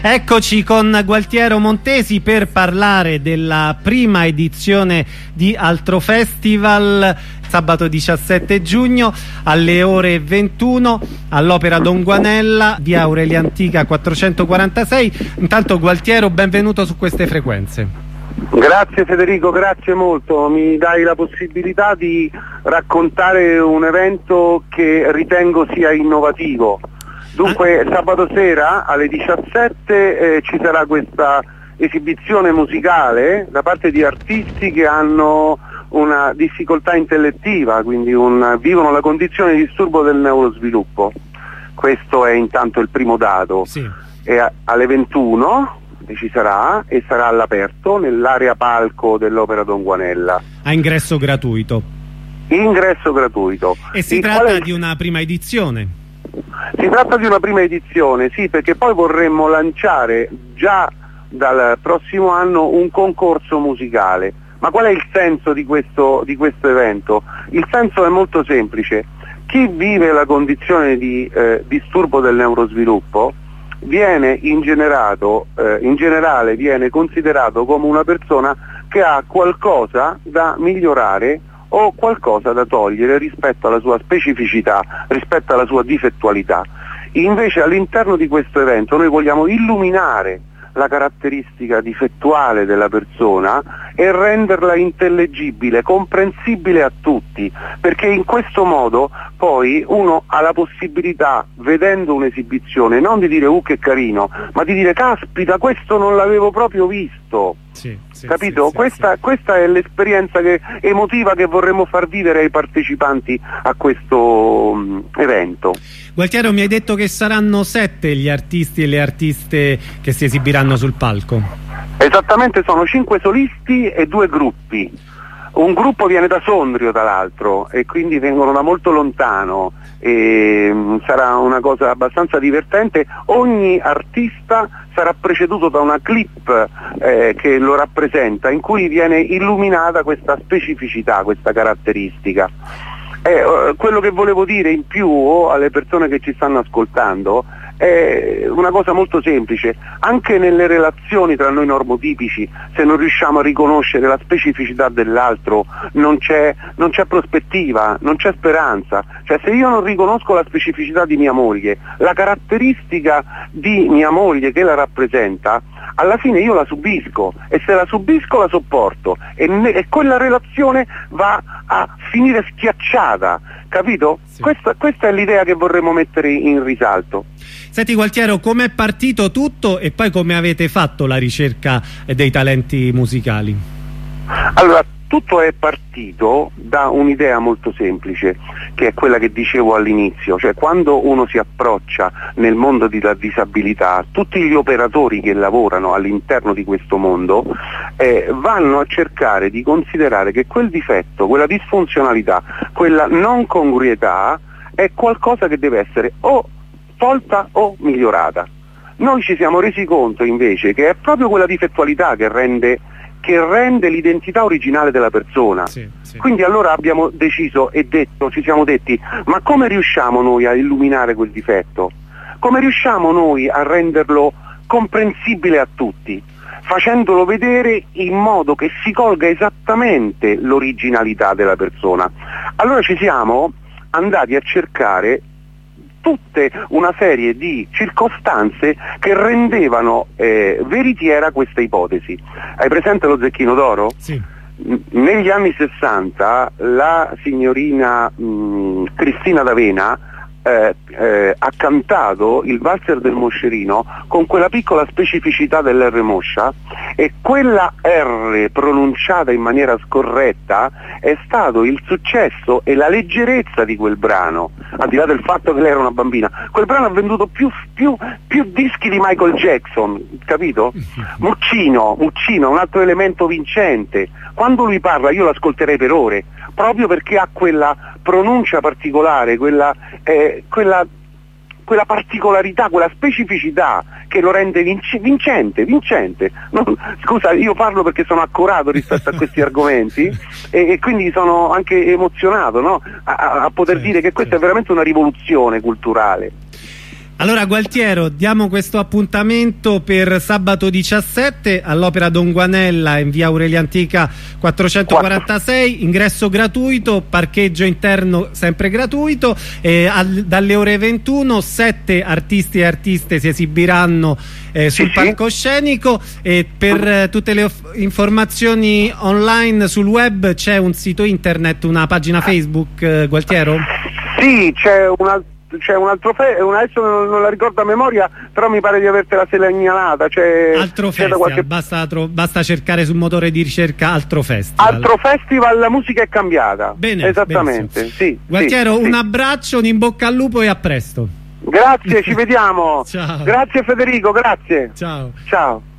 Eccoci con Gualtiero Montesi per parlare della prima edizione di Altro Festival, sabato 17 giugno alle ore 21 all'Opera Don Guanella, via Aurelia Antica 446. Intanto Gualtiero, benvenuto su queste frequenze. Grazie Federico, grazie molto, mi dai la possibilità di raccontare un evento che ritengo sia innovativo. Dunque sabato sera alle 17 ci sarà questa esibizione musicale da parte di artisti che hanno una difficoltà intellettiva, quindi vivono la condizione di disturbo del neurosviluppo. Questo è intanto il primo dato. Sì. E alle 21 ci sarà e sarà all'aperto nell'area palco dell'Opera Don Guanella. A ingresso gratuito. Ingresso gratuito. E si tratta di una prima edizione. Si tratta di una prima edizione, sì, perché poi vorremmo lanciare già dal prossimo anno un concorso musicale. Ma qual è il senso di questo evento? Il senso è molto semplice. Chi vive la condizione di disturbo del neurosviluppo viene in generale viene considerato come una persona che ha qualcosa da migliorare o qualcosa da togliere rispetto alla sua specificità, rispetto alla sua difettualità. Invece all'interno di questo evento noi vogliamo illuminare la caratteristica difettuale della persona e renderla intellegibile, comprensibile a tutti, perché in questo modo poi uno ha la possibilità, vedendo un'esibizione, non di dire che carino, ma di dire caspita, questo non l'avevo proprio visto. Sì, capito? Sì, questa è l'esperienza emotiva che vorremmo far vivere ai partecipanti a questo evento. Gualtiero, mi hai detto che saranno 7 gli artisti e le artiste che si esibiranno sul palco. Esattamente, sono 5 solisti e 2 gruppi. Un gruppo viene da Sondrio, tra l'altro, e quindi vengono da molto lontano, e sarà una cosa abbastanza divertente. Ogni artista sarà preceduto da una clip che lo rappresenta, in cui viene illuminata questa specificità, questa caratteristica. Quello che volevo dire in più alle persone che ci stanno ascoltando è una cosa molto semplice. Anche nelle relazioni tra noi normotipici, se non riusciamo a riconoscere la specificità dell'altro, non c'è prospettiva, non c'è speranza. Cioè, se io non riconosco la specificità di mia moglie, la caratteristica di mia moglie che la rappresenta, alla fine io la subisco, e se la subisco la sopporto, e quella relazione va a finire schiacciata, capito? Sì. Questa è l'idea che vorremmo mettere in risalto. Senti Gualtiero, com'è partito tutto e poi come avete fatto la ricerca dei talenti musicali? Allora, tutto è partito da un'idea molto semplice, che è quella che dicevo all'inizio, cioè quando uno si approccia nel mondo della disabilità, tutti gli operatori che lavorano all'interno di questo mondo vanno a cercare di considerare che quel difetto, quella disfunzionalità, quella non congruità è qualcosa che deve essere o tolta o migliorata. Noi ci siamo resi conto invece che è proprio quella difettualità che rende l'identità originale della persona. Sì. Quindi allora abbiamo deciso e ci siamo detti, ma come riusciamo noi a illuminare quel difetto? Come riusciamo noi a renderlo comprensibile a tutti? Facendolo vedere in modo che si colga esattamente l'originalità della persona. Allora ci siamo andati a cercare tutte una serie di circostanze che rendevano veritiera questa ipotesi. Hai presente lo Zecchino d'Oro? Sì. Negli anni 60 la signorina Cristina D'Avena ha cantato il valzer del Moscerino con quella piccola specificità dell'R moscia, e quella R pronunciata in maniera scorretta è stato il successo e la leggerezza di quel brano, al di là del fatto che lei era una bambina. Quel brano ha venduto più dischi di Michael Jackson, capito? Muccino, un altro elemento vincente. Quando lui parla io l'ascolterei per ore, proprio perché ha quella pronuncia particolare, quella particolarità, quella specificità che lo rende vincente. Scusa, io parlo perché sono accorato rispetto a questi argomenti e quindi sono anche emozionato, no? a poter dire che questa è veramente una rivoluzione culturale. Allora Gualtiero, diamo questo appuntamento per sabato 17 all'Opera Don Guanella in via Aurelia Antica 446, ingresso gratuito, parcheggio interno sempre gratuito, dalle ore 21 7 artisti e artiste si esibiranno sul palcoscenico, e per tutte le informazioni online sul web c'è un sito internet, una pagina Facebook, Gualtiero? Sì, c'è un altro adesso non la ricordo a memoria, però mi pare di avertela segnalata. Altro Festival, basta cercare sul motore di ricerca Altro Festival. Altro Festival, la musica è cambiata. Bene, esattamente. Sì, Gualtiero, sì, un abbraccio, un in bocca al lupo e a presto. Grazie, ci vediamo. Ciao. Grazie Federico, grazie. Ciao. Ciao.